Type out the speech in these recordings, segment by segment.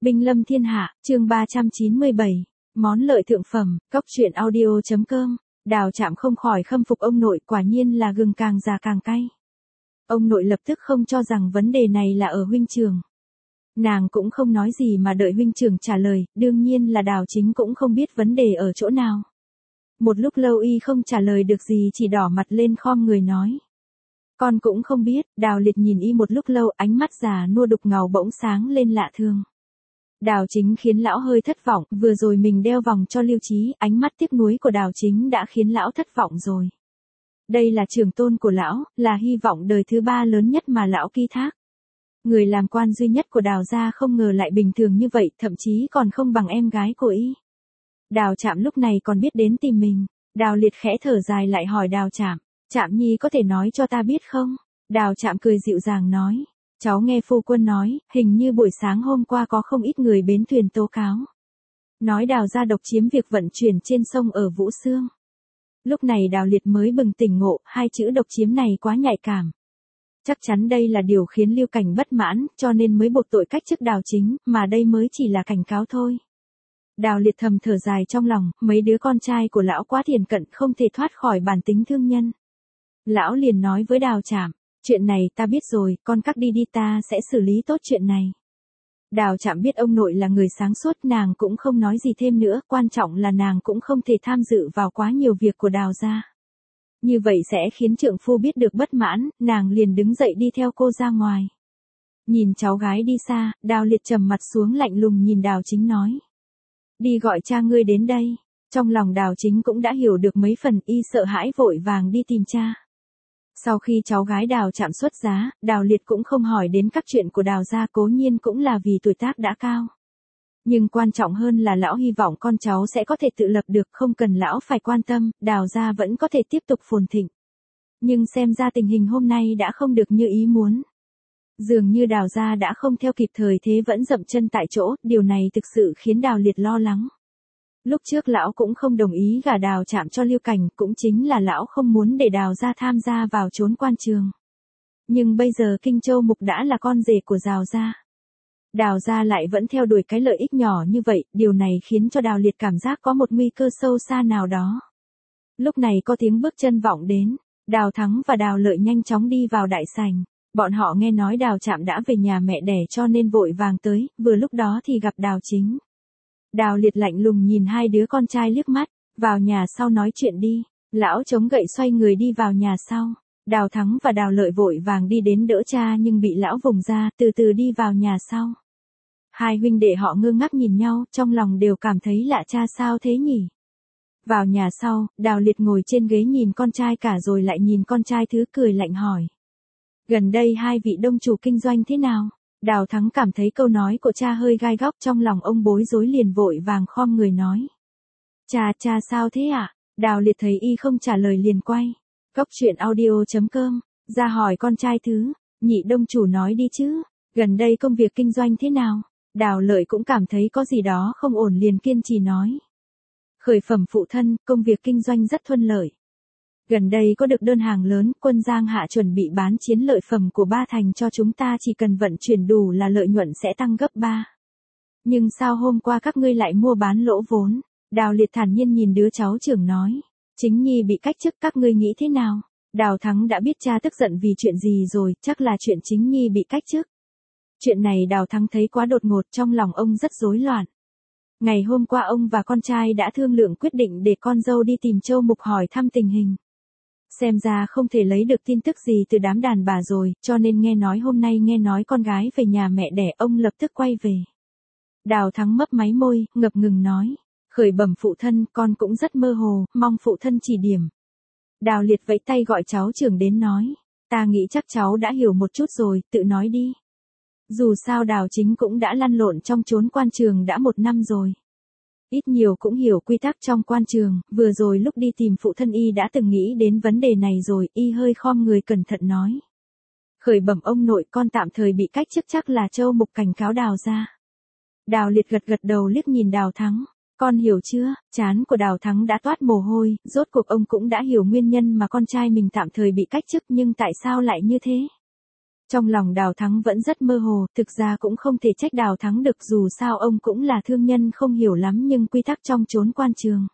Binh lâm thiên hạ, chương 397, món lợi thượng phẩm, cóc truyện audio.com, Đào Trạm không khỏi khâm phục ông nội, quả nhiên là gừng càng già càng cay. Ông nội lập tức không cho rằng vấn đề này là ở huynh trưởng. Nàng cũng không nói gì mà đợi huynh trưởng trả lời, đương nhiên là Đào Chính cũng không biết vấn đề ở chỗ nào. Một lúc lâu y không trả lời được gì, chỉ đỏ mặt lên khom người nói. Con cũng không biết. Đào Liệt nhìn y một lúc lâu, ánh mắt già nua đục ngầu bỗng sáng lên lạ thường. Đào Chính khiến lão hơi thất vọng, vừa rồi mình đeo vòng cho Lưu Chí, ánh mắt tiếc nuối của Đào Chính đã khiến lão thất vọng rồi. Đây là trưởng tôn của lão, là hy vọng đời thứ ba lớn nhất mà lão ký thác. Người làm quan duy nhất của Đào gia không ngờ lại bình thường như vậy, thậm chí còn không bằng em gái của y. Đào Trạm lúc này còn biết đến tìm mình. Đào Liệt khẽ thở dài lại hỏi Đào Trạm, Trạm nhi có thể nói cho ta biết không? Đào Trạm cười dịu dàng nói, cháu nghe phu quân nói, hình như buổi sáng hôm qua có không ít người bến thuyền tố cáo. Nói Đào gia độc chiếm việc vận chuyển trên sông ở Vũ Xương. Lúc này Đào Liệt mới bừng tỉnh ngộ, hai chữ độc chiếm này quá nhạy cảm. Chắc chắn đây là điều khiến Lưu Cảnh bất mãn, cho nên mới buộc tội cách chức Đào Chính, mà đây mới chỉ là cảnh cáo thôi. Đào Liệt thầm thở dài trong lòng, mấy đứa con trai của lão quá thiền cận, không thể thoát khỏi bản tính thương nhân. Lão liền nói với Đào Trạm, chuyện này ta biết rồi, con cắt đi đi, ta sẽ xử lý tốt chuyện này. Đào Trạm biết ông nội là người sáng suốt, nàng cũng không nói gì thêm nữa, quan trọng là nàng cũng không thể tham dự vào quá nhiều việc của Đào gia. Như vậy sẽ khiến trượng phu biết được bất mãn, nàng liền đứng dậy đi theo cô ra ngoài. Nhìn cháu gái đi xa, Đào Liệt trầm mặt xuống lạnh lùng nhìn Đào Chính nói. Đi gọi cha ngươi đến đây. Trong lòng Đào Chính cũng đã hiểu được mấy phần, y sợ hãi vội vàng đi tìm cha. Sau khi cháu gái Đào Trạm xuất giá, Đào Liệt cũng không hỏi đến các chuyện của Đào gia, cố nhiên cũng là vì tuổi tác đã cao. Nhưng quan trọng hơn là lão hy vọng con cháu sẽ có thể tự lập được, không cần lão phải quan tâm, Đào gia vẫn có thể tiếp tục phồn thịnh. Nhưng xem ra tình hình hôm nay đã không được như ý muốn. Dường như Đào gia đã không theo kịp thời thế, vẫn dậm chân tại chỗ, điều này thực sự khiến Đào Liệt lo lắng. Lúc trước lão cũng không đồng ý gả Đào Trạm cho Lưu Cảnh, cũng chính là lão không muốn để Đào gia tham gia vào chốn quan trường. Nhưng bây giờ Kinh Châu Mục đã là con rể của Đào gia. Đào gia lại vẫn theo đuổi cái lợi ích nhỏ như vậy, điều này khiến cho Đào Liệt cảm giác có một nguy cơ sâu xa nào đó. Lúc này có tiếng bước chân vọng đến, Đào Thắng và Đào Lợi nhanh chóng đi vào đại sảnh. Bọn họ nghe nói Đào Trạm đã về nhà mẹ đẻ cho nên vội vàng tới, vừa lúc đó thì gặp Đào Chính. Đào Liệt lạnh lùng nhìn hai đứa con trai liếc mắt, vào nhà sau nói chuyện đi. Lão chống gậy xoay người đi vào nhà sau. Đào Thắng và Đào Lợi vội vàng đi đến đỡ cha nhưng bị lão vùng ra, từ từ đi vào nhà sau. Hai huynh đệ họ ngơ ngác nhìn nhau, trong lòng đều cảm thấy lạ, cha sao thế nhỉ? Vào nhà sau, Đào Liệt ngồi trên ghế nhìn con trai cả rồi lại nhìn con trai thứ, cười lạnh hỏi. Gần đây hai vị đông chủ kinh doanh thế nào? Đào Thắng cảm thấy câu nói của cha hơi gai góc, trong lòng ông bối rối liền vội vàng khom người nói. Cha sao thế ạ? Đào Liệt thấy y không trả lời liền quay. Cóc truyện audio.com, ra hỏi con trai thứ, nhị đông chủ nói đi chứ, gần đây công việc kinh doanh thế nào? Đào Lợi cũng cảm thấy có gì đó không ổn liền kiên trì nói. Khởi phẩm phụ thân, công việc kinh doanh rất thuận lợi. Gần đây có được đơn hàng lớn, quân Giang Hạ chuẩn bị bán chiến lợi phẩm của Ba Thành cho chúng ta, chỉ cần vận chuyển đủ là lợi nhuận sẽ tăng gấp 3. Nhưng sao hôm qua các ngươi lại mua bán lỗ vốn? Đào Liệt thản nhiên nhìn đứa cháu trưởng nói. Chính nhi bị cách chức, các ngươi nghĩ thế nào? Đào Thắng đã biết cha tức giận vì chuyện gì rồi, chắc là chuyện Chính nhi bị cách chức. Chuyện này Đào Thắng thấy quá đột ngột, trong lòng ông rất rối loạn. Ngày hôm qua ông và con trai đã thương lượng quyết định để con dâu đi tìm Châu Mục hỏi thăm tình hình. Xem ra không thể lấy được tin tức gì từ đám đàn bà rồi, cho nên hôm nay nghe nói con gái về nhà mẹ đẻ, ông lập tức quay về. Đào Thắng mấp máy môi, ngập ngừng nói. Khởi bẩm phụ thân, con cũng rất mơ hồ, mong phụ thân chỉ điểm. Đào Liệt vẫy tay gọi cháu trưởng đến nói. Ta nghĩ chắc cháu đã hiểu một chút rồi, tự nói đi. Dù sao Đào Chính cũng đã lăn lộn trong chốn quan trường đã 1 năm rồi. Ít nhiều cũng hiểu quy tắc trong quan trường, vừa rồi lúc đi tìm phụ thân y đã từng nghĩ đến vấn đề này rồi, y hơi khom người cẩn thận nói. Khởi bẩm ông nội, con tạm thời bị cách chức, chắc là Châu Mục cảnh cáo Đào gia. Đào Liệt gật đầu liếc nhìn Đào Thắng. Con hiểu chưa? Trán của Đào Thắng đã toát mồ hôi, rốt cuộc ông cũng đã hiểu nguyên nhân mà con trai mình tạm thời bị cách chức, nhưng tại sao lại như thế? Trong lòng Đào Thắng vẫn rất mơ hồ, thực ra cũng không thể trách Đào Thắng được, dù sao ông cũng là thương nhân không hiểu lắm nhưng quy tắc trong chốn quan trường.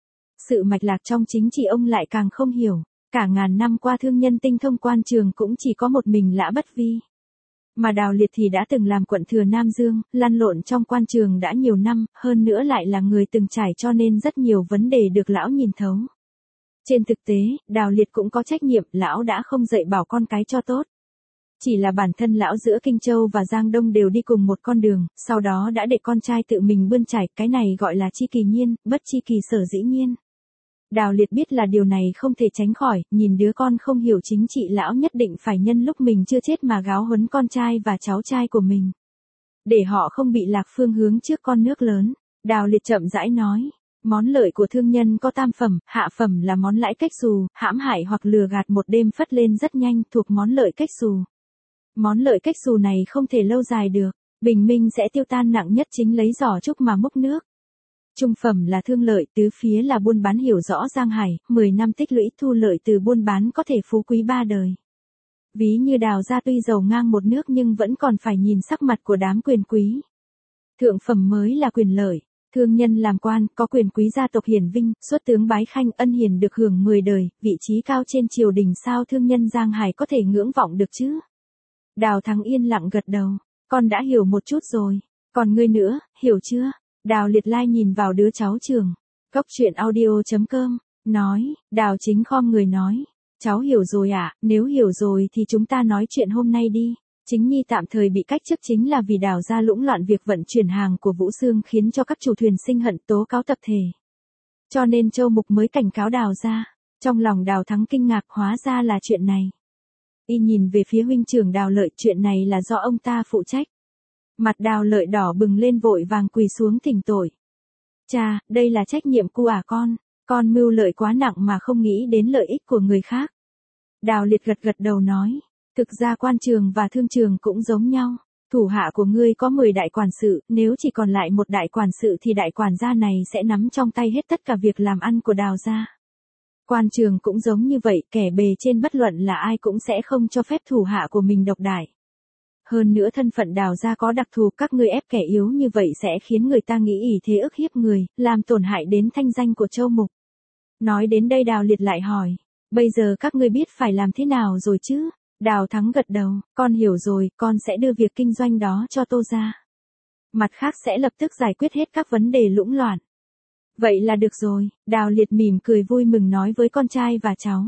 Sự mạch lạc trong chính trị ông lại càng không hiểu, cả ngàn năm qua thương nhân tinh thông quan trường cũng chỉ có một mình Lã Bất Vi. Mà Đào Liệt thì đã từng làm quận thừa Nam Dương, lăn lộn trong quan trường đã nhiều năm, hơn nữa lại là người từng trải cho nên rất nhiều vấn đề được lão nhìn thấu. Trên thực tế, Đào Liệt cũng có trách nhiệm, lão đã không dạy bảo con cái cho tốt. Chỉ là bản thân lão giữa Kinh Châu và Giang Đông đều đi cùng một con đường, sau đó đã để con trai tự mình bươn trải, cái này gọi là chi kỳ nhiên, bất chi kỳ sở dĩ nhiên. Đào Liệt biết là điều này không thể tránh khỏi, nhìn đứa con không hiểu chính trị lão nhất định phải nhân lúc mình chưa chết mà giáo huấn con trai và cháu trai của mình. Để họ không bị lạc phương hướng trước con nước lớn, Đào Liệt chậm rãi nói. Món lợi của thương nhân có tam phẩm, hạ phẩm là món lãi cách xù, hãm hại hoặc lừa gạt một đêm phất lên rất nhanh, thuộc món lợi cách xù. Món lợi cách xù này không thể lâu dài được, bình minh sẽ tiêu tan, nặng nhất chính lấy giỏ trúc mà múc nước. Trung phẩm là thương lợi, tứ phía là buôn bán, hiểu rõ Giang Hải, 10 năm tích lũy thu lợi từ buôn bán có thể phú quý 3 đời. Ví như Đào gia tuy giàu ngang một nước nhưng vẫn còn phải nhìn sắc mặt của đám quyền quý. Thượng phẩm mới là quyền lợi. Thương nhân làm quan, có quyền quý gia tộc hiển vinh, xuất tướng bái khanh, ân hiền được hưởng 10 đời, vị trí cao trên triều đình, sao thương nhân Giang Hải có thể ngưỡng vọng được chứ? Đào Thắng yên lặng gật đầu, con đã hiểu một chút rồi, còn ngươi nữa, hiểu chưa? Đào Liệt Lai nhìn vào đứa cháu trường, Cốc Truyện Audio.com, nói, Đào Chính khom người nói, cháu hiểu rồi ạ, nếu hiểu rồi thì chúng ta nói chuyện hôm nay đi. Chính Nhi tạm thời bị cách chức chính là vì Đào gia lũng loạn việc vận chuyển hàng của Vũ Xương khiến cho các chủ thuyền sinh hận, tố cáo tập thể. Cho nên Châu Mục mới cảnh cáo Đào gia. Trong lòng Đào Thắng kinh ngạc, hóa ra là chuyện này. Y nhìn về phía huynh trưởng Đào Lợi, chuyện này là do ông ta phụ trách. Mặt Đào Lợi đỏ bừng lên, vội vàng quỳ xuống thỉnh tội. Cha, đây là trách nhiệm của con mưu lợi quá nặng mà không nghĩ đến lợi ích của người khác. Đào Liệt gật gật đầu nói. Thực ra quan trường và thương trường cũng giống nhau. Thủ hạ của ngươi có 10 đại quản sự, nếu chỉ còn lại một đại quản sự thì đại quản gia này sẽ nắm trong tay hết tất cả việc làm ăn của Đào gia. Quan trường cũng giống như vậy, kẻ bề trên bất luận là ai cũng sẽ không cho phép thủ hạ của mình độc đại. Hơn nữa thân phận Đào gia có đặc thù, các ngươi ép kẻ yếu như vậy sẽ khiến người ta nghĩ ỷ thế ức hiếp người, làm tổn hại đến thanh danh của Châu Mục. Nói đến đây Đào Liệt lại hỏi, bây giờ các ngươi biết phải làm thế nào rồi chứ? Đào Thắng gật đầu, con hiểu rồi, con sẽ đưa việc kinh doanh đó cho Tô gia. Mặt khác sẽ lập tức giải quyết hết các vấn đề lũng loạn. Vậy là được rồi, Đào Liệt mỉm cười vui mừng nói với con trai và cháu.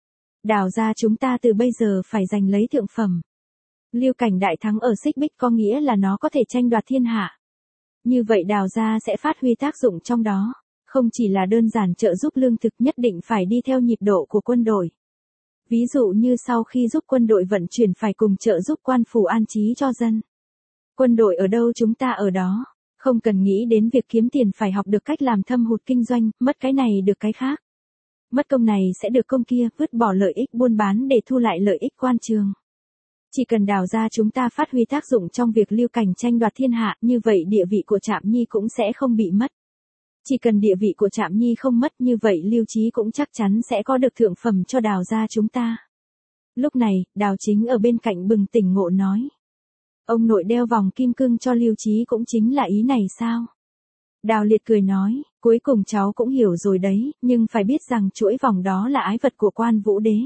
Đào gia chúng ta từ bây giờ phải giành lấy thượng phẩm. Lưu Cảnh đại thắng ở Xích Bích có nghĩa là nó có thể tranh đoạt thiên hạ. Như vậy Đào gia sẽ phát huy tác dụng trong đó, không chỉ là đơn giản trợ giúp lương thực, nhất định phải đi theo nhịp độ của quân đội. Ví dụ như sau khi giúp quân đội vận chuyển phải cùng trợ giúp quan phủ an trí cho dân. Quân đội ở đâu chúng ta ở đó, không cần nghĩ đến việc kiếm tiền, phải học được cách làm thâm hụt kinh doanh, mất cái này được cái khác. Mất công này sẽ được công kia, vứt bỏ lợi ích buôn bán để thu lại lợi ích quan trường. Chỉ cần Đào gia chúng ta phát huy tác dụng trong việc Lưu Cảnh tranh đoạt thiên hạ, như vậy địa vị của Trạm Nhi cũng sẽ không bị mất. Chỉ cần địa vị của Trạm Nhi không mất, như vậy Lưu Chí cũng chắc chắn sẽ có được thượng phẩm cho Đào gia chúng ta. Lúc này, Đào Chính ở bên cạnh bừng tỉnh ngộ nói. Ông nội đeo vòng kim cương cho Lưu Chí cũng chính là ý này sao? Đào Liệt cười nói, cuối cùng cháu cũng hiểu rồi đấy, nhưng phải biết rằng chuỗi vòng đó là ái vật của Quan Vũ Đế.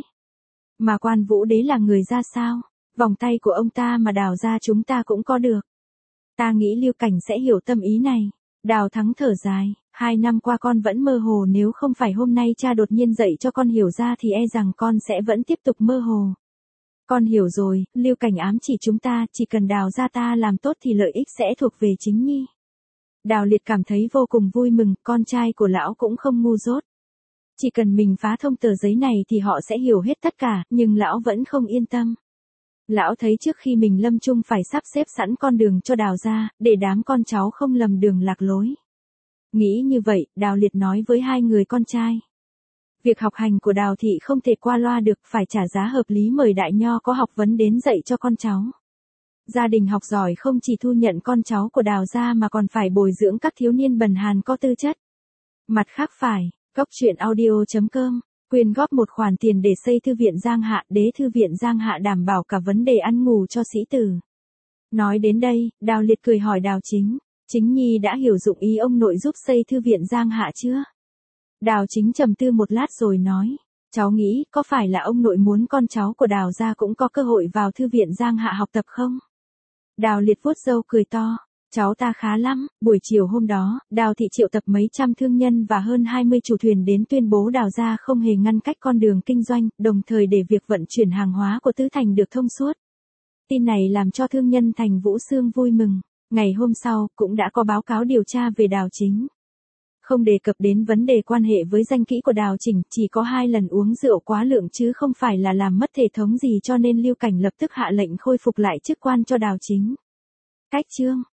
Mà Quan Vũ Đế là người ra sao? Vòng tay của ông ta mà Đào gia chúng ta cũng có được. Ta nghĩ Lưu Cảnh sẽ hiểu tâm ý này. Đào Thắng thở dài, 2 năm qua con vẫn mơ hồ, nếu không phải hôm nay cha đột nhiên dạy cho con hiểu ra thì e rằng con sẽ vẫn tiếp tục mơ hồ. Con hiểu rồi, Lưu Cảnh ám chỉ chúng ta, chỉ cần Đào gia ta làm tốt thì lợi ích sẽ thuộc về Chính Nhi. Đào Liệt cảm thấy vô cùng vui mừng, con trai của lão cũng không ngu dốt. Chỉ cần mình phá thông tờ giấy này thì họ sẽ hiểu hết tất cả, nhưng lão vẫn không yên tâm. Lão thấy trước khi mình lâm chung phải sắp xếp sẵn con đường cho Đào gia, để đám con cháu không lầm đường lạc lối. Nghĩ như vậy, Đào Liệt nói với 2 người con trai. Việc học hành của Đào thị không thể qua loa được, phải trả giá hợp lý, mời đại nho có học vấn đến dạy cho con cháu. Gia đình học giỏi không chỉ thu nhận con cháu của Đào gia mà còn phải bồi dưỡng các thiếu niên bần hàn có tư chất. Mặt khác phải, Cốc Truyện Audio.com quyên góp một khoản tiền để xây thư viện Giang Hạ, đế thư viện Giang Hạ đảm bảo cả vấn đề ăn ngủ cho sĩ tử. Nói đến đây, Đào Liệt cười hỏi Đào Chính, Chính Nhi đã hiểu dụng ý ông nội giúp xây thư viện Giang Hạ chưa? Đào Chính trầm tư một lát rồi nói, cháu nghĩ có phải là ông nội muốn con cháu của Đào gia cũng có cơ hội vào thư viện Giang Hạ học tập không? Đào Liệt vuốt râu cười to, cháu ta khá lắm. Buổi chiều hôm đó, Đào thị triệu tập mấy trăm thương nhân và hơn 20 chủ thuyền đến tuyên bố Đào gia không hề ngăn cách con đường kinh doanh, đồng thời để việc vận chuyển hàng hóa của Tứ Thành được thông suốt. Tin này làm cho thương nhân thành Vũ Xương vui mừng. Ngày hôm sau, cũng đã có báo cáo điều tra về Đào Chính. Không đề cập đến vấn đề quan hệ với danh kỹ của Đào Chỉnh, chỉ có 2 lần uống rượu quá lượng chứ không phải là làm mất thể thống gì, cho nên Lưu Cảnh lập tức hạ lệnh khôi phục lại chức quan cho Đào Chính. Cách chương